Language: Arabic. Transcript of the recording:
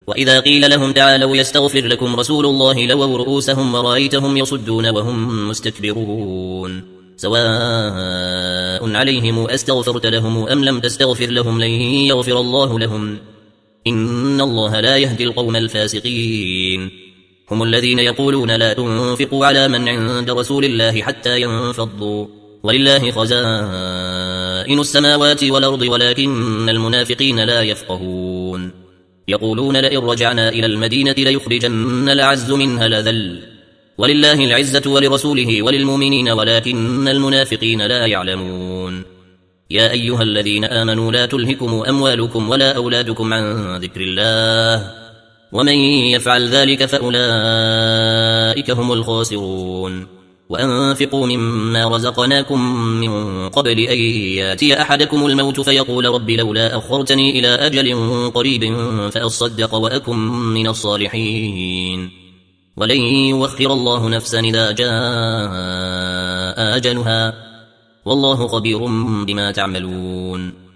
وإذا قيل لهم تعالوا يستغفر لكم رسول الله لووا رؤوسهم ورأيتهم يصدون وهم مستكبرون سواء عليهم أستغفرت لهم أم لم تستغفر لهم لن يغفر الله لهم إن الله لا يهدي القوم الفاسقين هم الذين يقولون لا تنفقوا على من عند رسول الله حتى ينفضوا ولله خزائن السماوات والأرض ولكن المنافقين لا يفقهون يقولون لئن رجعنا إلى المدينة ليخرجن الأعز منها الأذل ولله العزة ولرسوله وللمؤمنين ولكن المنافقين لا يعلمون يا أيها الذين آمنوا لا تلهكم أموالكم ولا أولادكم عن ذكر الله ومن يفعل ذلك فأولئك هم الخاسرون وأنفقوا مما رزقناكم من قبل أن ياتي أحدكم الموت فيقول رب لولا أخرتني إلى أجل قريب فأصدق وأكن من الصالحين ولن يوخر الله نفسا إذا جاء أجلها والله خبير بما تعملون